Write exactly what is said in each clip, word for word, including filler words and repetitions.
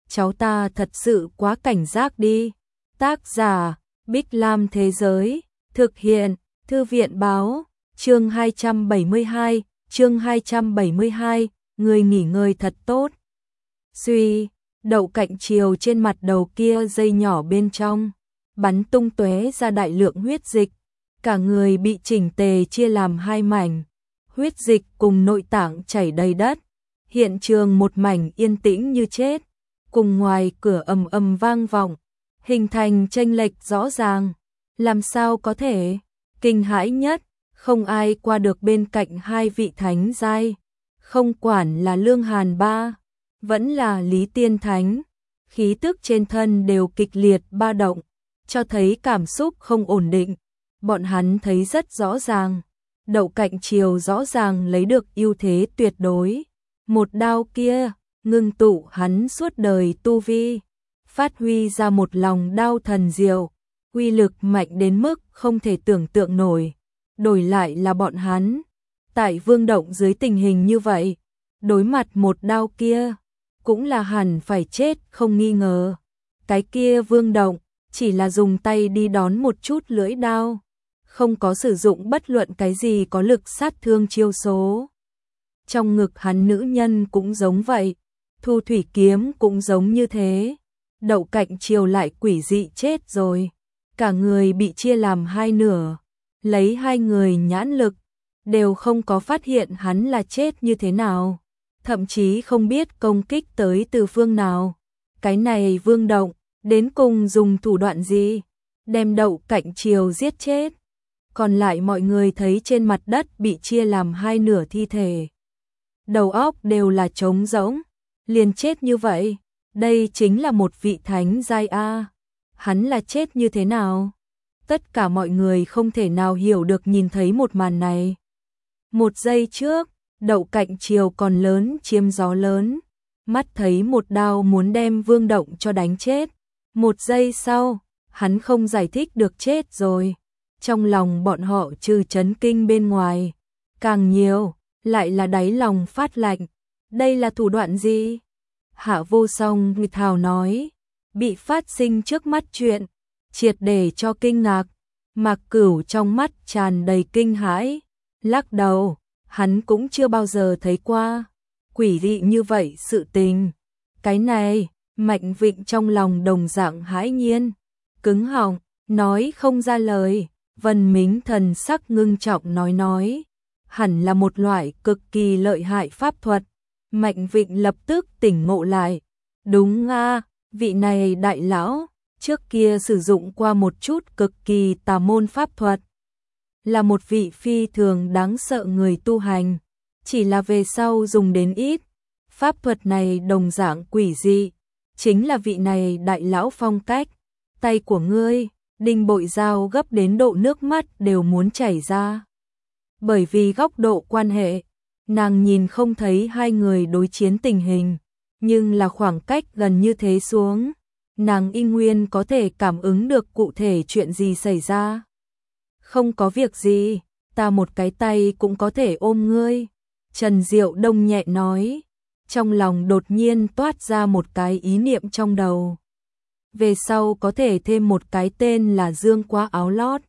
cháu ta thật sự quá cảnh giác đi. Tác giả, Bích Lam Thế Giới, thực hiện, Thư viện Báo, chương hai trăm bảy mươi hai, chương hai trăm bảy mươi hai, người nghỉ ngơi thật tốt. Suy, đậu cạnh chiều trên mặt đầu kia dây nhỏ bên trong, bắn tung tóe ra đại lượng huyết dịch, cả người bị chỉnh tề chia làm hai mảnh, huyết dịch cùng nội tạng chảy đầy đất, hiện trường một mảnh yên tĩnh như chết, cùng ngoài cửa ầm ầm vang vọng, hình thành chênh lệch rõ ràng, làm sao có thể, kinh hãi nhất, không ai qua được bên cạnh hai vị thánh giai, không quản là Lương Hàn Ba, vẫn là Lý Tiên Thánh, khí tức trên thân đều kịch liệt ba động, cho thấy cảm xúc không ổn định, bọn hắn thấy rất rõ ràng, đậu cạnh chiều rõ ràng lấy được ưu thế tuyệt đối, một đao kia, ngưng tụ hắn suốt đời tu vi, phát huy ra một lòng đao thần diệu, uy lực mạnh đến mức không thể tưởng tượng nổi, đổi lại là bọn hắn, tại vương động dưới tình hình như vậy, đối mặt một đao kia, cũng là hẳn phải chết không nghi ngờ, cái kia vương động, chỉ là dùng tay đi đón một chút lưỡi đao, không có sử dụng bất luận cái gì có lực sát thương chiêu số. Trong ngực hắn nữ nhân cũng giống vậy, thu thủy kiếm cũng giống như thế, đậu cạnh chiều lại quỷ dị chết rồi, cả người bị chia làm hai nửa, lấy hai người nhãn lực, đều không có phát hiện hắn là chết như thế nào, thậm chí không biết công kích tới từ phương nào, cái này vương động, đến cùng dùng thủ đoạn gì, đem đậu cạnh chiều giết chết, còn lại mọi người thấy trên mặt đất bị chia làm hai nửa thi thể. Đầu óc đều là trống rỗng, liền chết như vậy, đây chính là một vị thánh giai A, hắn là chết như thế nào? Tất cả mọi người không thể nào hiểu được nhìn thấy một màn này. Một giây trước, đậu cạnh chiều còn lớn chiếm gió lớn, mắt thấy một đao muốn đem vương động cho đánh chết, một giây sau, hắn không giải thích được chết rồi, trong lòng bọn họ trừ chấn kinh bên ngoài, càng nhiều, lại là đáy lòng phát lạnh, đây là thủ đoạn gì? Hạ Vô Song nghịch thào nói, bị phát sinh trước mắt chuyện, triệt để cho kinh ngạc, Mạc Cửu trong mắt tràn đầy kinh hãi, lắc đầu, hắn cũng chưa bao giờ thấy qua, quỷ dị như vậy sự tình, cái này, Mạnh Vịnh trong lòng đồng dạng hãi nhiên, cứng họng, nói không ra lời, Vân Mính thần sắc ngưng trọng nói nói, hẳn là một loại cực kỳ lợi hại pháp thuật. Mạnh Vịnh lập tức tỉnh ngộ lại, đúng nga, vị này đại lão, trước kia sử dụng qua một chút cực kỳ tà môn pháp thuật, là một vị phi thường đáng sợ người tu hành, chỉ là về sau dùng đến ít, pháp thuật này đồng dạng quỷ dị, chính là vị này đại lão phong cách, tay của ngươi, Đinh Bội Giao gấp đến độ nước mắt đều muốn chảy ra. Bởi vì góc độ quan hệ, nàng nhìn không thấy hai người đối chiến tình hình, nhưng là khoảng cách gần như thế xuống, nàng y nguyên có thể cảm ứng được cụ thể chuyện gì xảy ra. Không có việc gì, ta một cái tay cũng có thể ôm ngươi, Trần Diệu Đông nhẹ nói, trong lòng đột nhiên toát ra một cái ý niệm trong đầu. Về sau có thể thêm một cái tên là Dương Quá Áo Lót.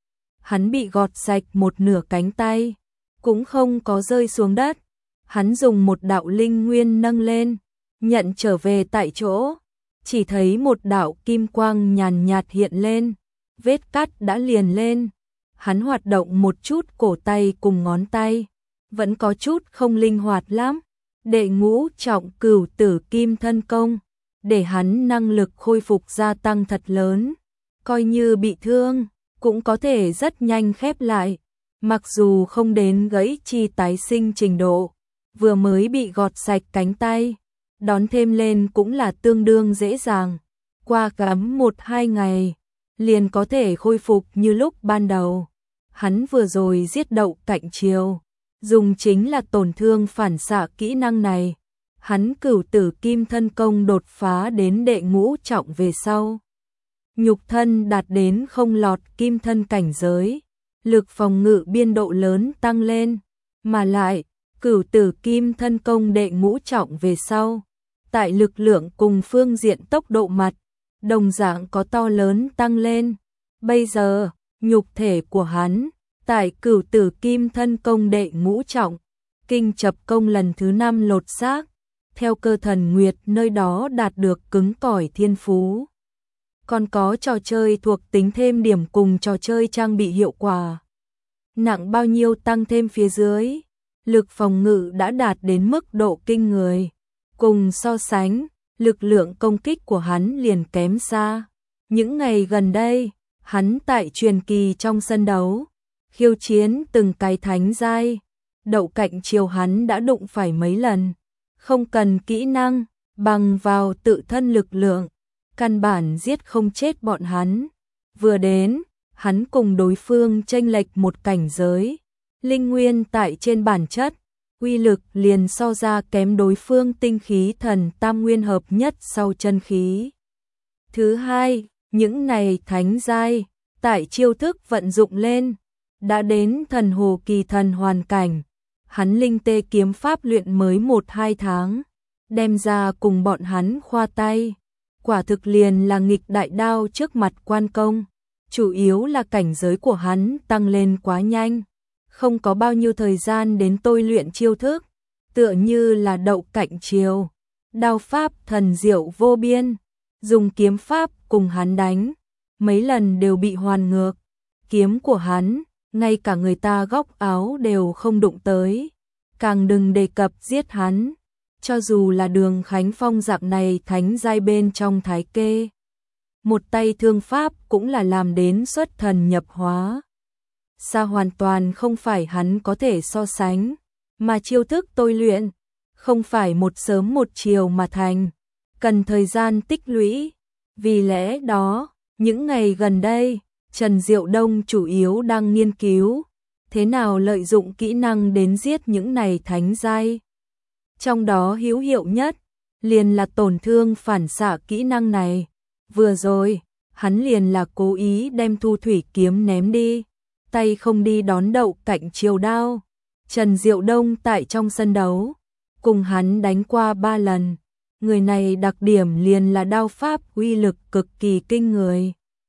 Hắn bị gọt sạch một nửa cánh tay, cũng không có rơi xuống đất. Hắn dùng một đạo linh nguyên nâng lên, nhận trở về tại chỗ. Chỉ thấy một đạo kim quang nhàn nhạt hiện lên, vết cắt đã liền lên. Hắn hoạt động một chút cổ tay cùng ngón tay, vẫn có chút không linh hoạt lắm. Đệ ngũ trọng cửu tử kim thân công, để hắn năng lực khôi phục gia tăng thật lớn. Coi như bị thương, cũng có thể rất nhanh khép lại, mặc dù không đến gãy chi tái sinh trình độ, vừa mới bị gọt sạch cánh tay, đón thêm lên cũng là tương đương dễ dàng, qua gắm một hai ngày, liền có thể khôi phục như lúc ban đầu. Hắn vừa rồi giết đậu cạnh chiều, dùng chính là tổn thương phản xạ kỹ năng này, hắn cửu tử kim thân công đột phá đến đệ ngũ trọng về sau. Nhục thân đạt đến không lọt kim thân cảnh giới, lực phòng ngự biên độ lớn tăng lên, mà lại, cửu tử kim thân công đệ ngũ trọng về sau, tại lực lượng cùng phương diện tốc độ mặt, đồng dạng có to lớn tăng lên. Bây giờ, nhục thể của hắn, tại Cửu Tử Kim Thân Công đệ ngũ trọng, kinh chập công lần thứ năm lột xác, theo cơ thần nguyệt nơi đó đạt được cứng cỏi thiên phú. Còn có trò chơi thuộc tính thêm điểm cùng trò chơi trang bị hiệu quả. Nặng bao nhiêu tăng thêm phía dưới, lực phòng ngự đã đạt đến mức độ kinh người. Cùng so sánh, lực lượng công kích của hắn liền kém xa. Những ngày gần đây, hắn tại truyền kỳ trong sân đấu, khiêu chiến từng cái thánh giai, Đậu Cạnh Triều hắn đã đụng phải mấy lần. Không cần kỹ năng, bằng vào tự thân lực lượng, căn bản giết không chết bọn hắn. Vừa đến, hắn cùng đối phương chênh lệch một cảnh giới, linh nguyên tại trên bản chất, uy lực liền so ra kém đối phương tinh khí thần tam nguyên hợp nhất sau chân khí. Thứ hai, những này thánh giai, tại chiêu thức vận dụng lên, đã đến thần hồ kỳ thần hoàn cảnh. Hắn linh tê kiếm pháp luyện mới một hai tháng, đem ra cùng bọn hắn khoa tay. Quả thực liền là nghịch đại đao trước mặt quan công. Chủ yếu là cảnh giới của hắn tăng lên quá nhanh, không có bao nhiêu thời gian đến tôi luyện chiêu thức, tựa như là Đậu Cạnh Triều, đao pháp thần diệu vô biên, dùng kiếm pháp cùng hắn đánh, mấy lần đều bị hoàn ngược. Kiếm của hắn, ngay cả người ta góc áo đều không đụng tới, càng đừng đề cập giết hắn. Cho dù là Đường Khánh Phong dạng này thánh giai bên trong thái kê, một tay thương pháp cũng là làm đến xuất thần nhập hóa. Xa hoàn toàn không phải hắn có thể so sánh, mà chiêu thức tôi luyện, không phải một sớm một chiều mà thành, cần thời gian tích lũy. Vì lẽ đó, những ngày gần đây, Trần Diệu Đông chủ yếu đang nghiên cứu thế nào lợi dụng kỹ năng đến giết những này thánh giai. Trong đó hữu hiệu nhất, liền là tổn thương phản xạ kỹ năng này. Vừa rồi, hắn liền là cố ý đem thu thủy kiếm ném đi, tay không đi đón Đậu Cạnh Triều đao. Trần Diệu Đông tại trong sân đấu, cùng hắn đánh qua ba lần. Người này đặc điểm liền là đao pháp uy lực cực kỳ kinh người.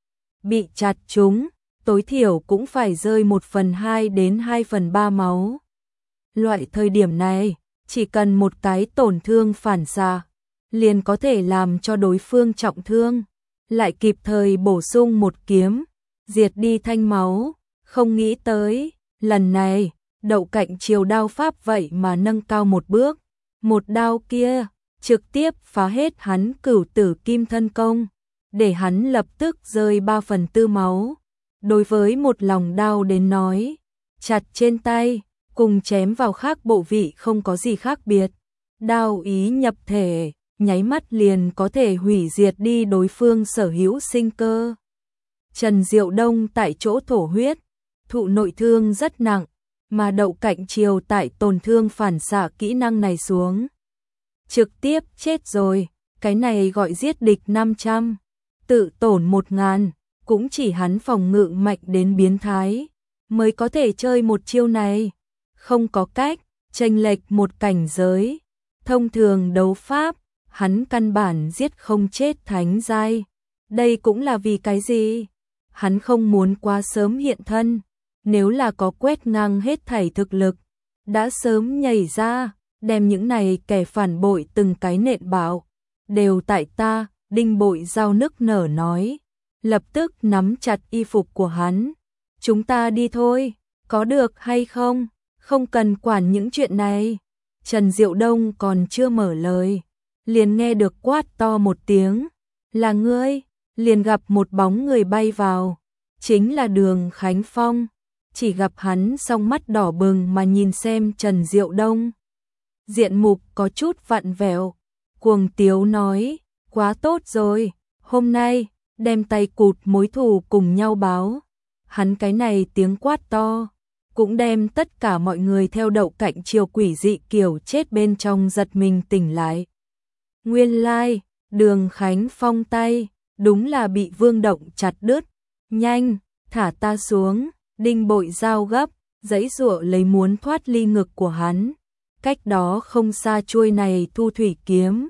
Bị chặt trúng, tối thiểu cũng phải rơi một phần hai đến hai phần ba máu. Loại thời điểm này, chỉ cần một cái tổn thương phản xạ, liền có thể làm cho đối phương trọng thương, lại kịp thời bổ sung một kiếm, diệt đi thanh máu. Không nghĩ tới, lần này, Đậu Cạnh Triều đao pháp vậy mà nâng cao một bước, một đao kia, trực tiếp phá hết hắn Cửu Tử Kim Thân Công, để hắn lập tức rơi ba phần tư máu. Đối với một lòng đao đến nói, chặt trên tay, cùng chém vào khác bộ vị không có gì khác biệt. Đao ý nhập thể, nháy mắt liền có thể hủy diệt đi đối phương sở hữu sinh cơ. Trần Diệu Đông tại chỗ thổ huyết, thụ nội thương rất nặng, mà Đậu Cạnh Triều tại tổn thương phản xạ kỹ năng này xuống, trực tiếp chết rồi. Cái này gọi giết địch năm trăm, tự tổn một ngàn, cũng chỉ hắn phòng ngự mạnh đến biến thái mới có thể chơi một chiêu này. Không có cách, chênh lệch một cảnh giới, thông thường đấu pháp, hắn căn bản giết không chết thánh giai. Đây cũng là vì cái gì? Hắn không muốn quá sớm hiện thân, nếu là có quét ngang hết thảy thực lực, đã sớm nhảy ra, đem những này kẻ phản bội từng cái nện bạo. Đều tại ta, Đinh Bội Giao nức nở nói, lập tức nắm chặt y phục của hắn. Chúng ta đi thôi, có được hay không? Không cần quản những chuyện này. Trần Diệu Đông còn chưa mở lời, liền nghe được quát to một tiếng, là ngươi. Liền gặp một bóng người bay vào, chính là Đường Khánh Phong. Chỉ gặp hắn song mắt đỏ bừng mà nhìn xem Trần Diệu Đông, diện mục có chút vặn vẹo, cuồng tiếu nói, quá tốt rồi, hôm nay, đem tay cụt mối thù cùng nhau báo. Hắn cái này tiếng quát to, cũng đem tất cả mọi người theo Đậu Cạnh Triều quỷ dị kiểu chết bên trong giật mình tỉnh lại. Nguyên lai, like, Đường Khánh Phong tay, đúng là bị Vương Động chặt đứt. Nhanh, thả ta xuống. Đinh Bội Giao gấp, giãy giụa lấy muốn thoát ly ngực của hắn. Cách đó không xa chuôi này thu thủy kiếm,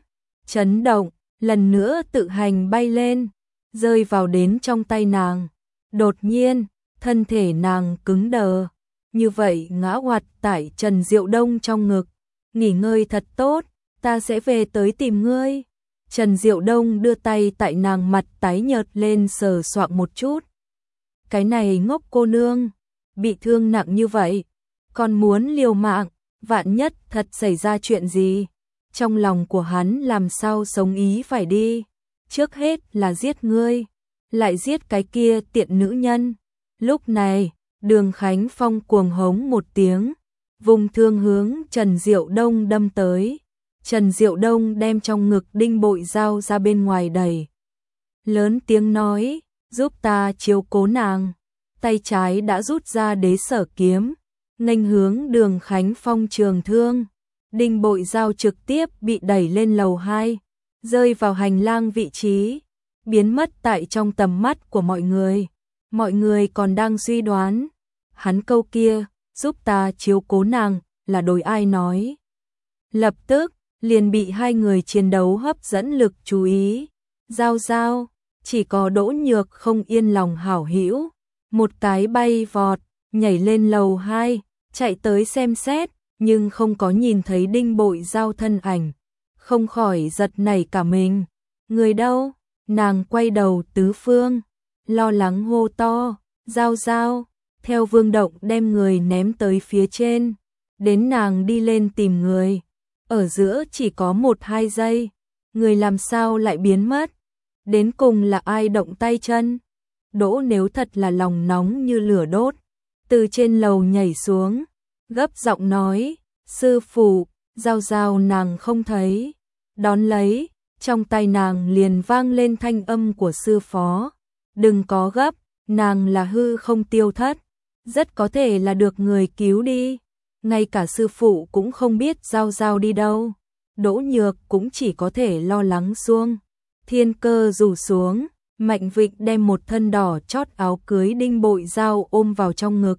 chấn động, lần nữa tự hành bay lên, rơi vào đến trong tay nàng. Đột nhiên, thân thể nàng cứng đờ, như vậy ngã oặt tại Trần Diệu Đông trong ngực. Nghỉ ngơi thật tốt, ta sẽ về tới tìm ngươi. Trần Diệu Đông đưa tay tại nàng mặt tái nhợt lên sờ soạng một chút. Cái này ngốc cô nương, bị thương nặng như vậy, còn muốn liều mạng, vạn nhất thật xảy ra chuyện gì. Trong lòng của hắn làm sao sống ý phải đi. Trước hết là giết ngươi, lại giết cái kia tiện nữ nhân. Lúc này, Đường Khánh Phong cuồng hống một tiếng, vùng thương hướng Trần Diệu Đông đâm tới. Trần Diệu Đông đem trong ngực đinh bội dao ra bên ngoài đẩy. Lớn tiếng nói, giúp ta chiếu cố nàng. Tay trái đã rút ra đế sở kiếm, nghênh hướng Đường Khánh Phong trường thương. Đinh bội dao trực tiếp bị đẩy lên lầu hai, rơi vào hành lang vị trí, biến mất tại trong tầm mắt của mọi người. Mọi người còn đang suy đoán, hắn câu kia, giúp ta chiếu cố nàng, là đối ai nói. Lập tức, liền bị hai người chiến đấu hấp dẫn lực chú ý. Giao giao, chỉ có Đỗ Nhược không yên lòng hảo hữu, một cái bay vọt, nhảy lên lầu hai, chạy tới xem xét, nhưng không có nhìn thấy đinh bội dao thân ảnh, không khỏi giật nảy cả mình. Người đâu? Nàng quay đầu tứ phương, lo lắng hô to, giao giao, theo Vương Động đem người ném tới phía trên, đến nàng đi lên tìm người. Ở giữa chỉ có một hai giây, người làm sao lại biến mất? Đến cùng là ai động tay chân? Đỗ Nếu thật là lòng nóng như lửa đốt, từ trên lầu nhảy xuống, gấp giọng nói, sư phụ, giao giao nàng không thấy. Đón lấy, trong tay nàng liền vang lên thanh âm của sư phó, đừng có gấp, nàng là hư không tiêu thất, rất có thể là được người cứu đi. Ngay cả sư phụ cũng không biết giao giao đi đâu. Đỗ Nhược cũng chỉ có thể lo lắng xuông. Thiên Cơ rủ xuống, Mạnh Vịnh đem một thân đỏ chót áo cưới đinh bội dao ôm vào trong ngực.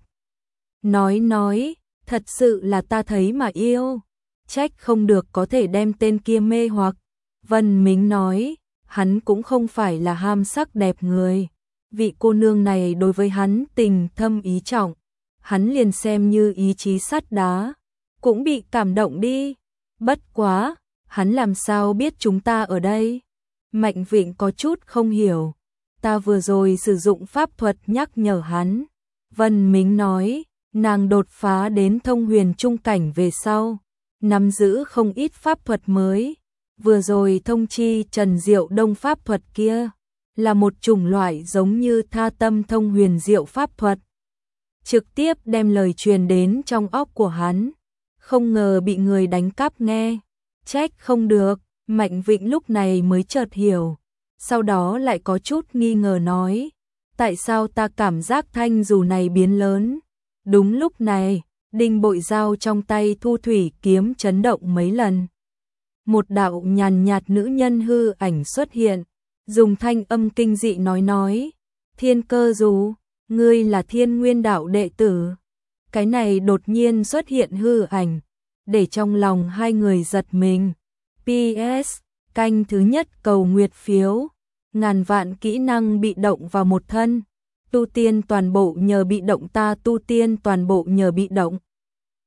Nói nói, thật sự là ta thấy mà yêu, trách không được có thể đem tên kia mê hoặc. Vân Mính nói, hắn cũng không phải là ham sắc đẹp người. Vị cô nương này đối với hắn tình thâm ý trọng, hắn liền xem như ý chí sắt đá, cũng bị cảm động đi. Bất quá, hắn làm sao biết chúng ta ở đây? Mạnh Vịnh có chút không hiểu. Ta vừa rồi sử dụng pháp thuật nhắc nhở hắn. Vân Mính nói, nàng đột phá đến thông huyền trung cảnh về sau, nắm giữ không ít pháp thuật mới. Vừa rồi thông chi Trần Diệu Đông pháp thuật kia, là một chủng loại giống như tha tâm thông huyền diệu pháp thuật. Trực tiếp đem lời truyền đến trong óc của hắn, không ngờ bị người đánh cắp nghe. Trách không được, Mạnh Vịnh lúc này mới chợt hiểu, sau đó lại có chút nghi ngờ nói, tại sao ta cảm giác thanh dù này biến lớn. Đúng lúc này, đinh bội dao trong tay thu thủy kiếm chấn động mấy lần. Một đạo nhàn nhạt nữ nhân hư ảnh xuất hiện, dùng thanh âm kinh dị nói nói, Thiên Cơ dù, ngươi là Thiên Nguyên đạo đệ tử. Cái này đột nhiên xuất hiện hư ảnh, để trong lòng hai người giật mình. pê ét, canh thứ nhất cầu nguyệt phiếu, ngàn vạn kỹ năng bị động vào một thân, tu tiên toàn bộ nhờ bị động, ta tu tiên toàn bộ nhờ bị động.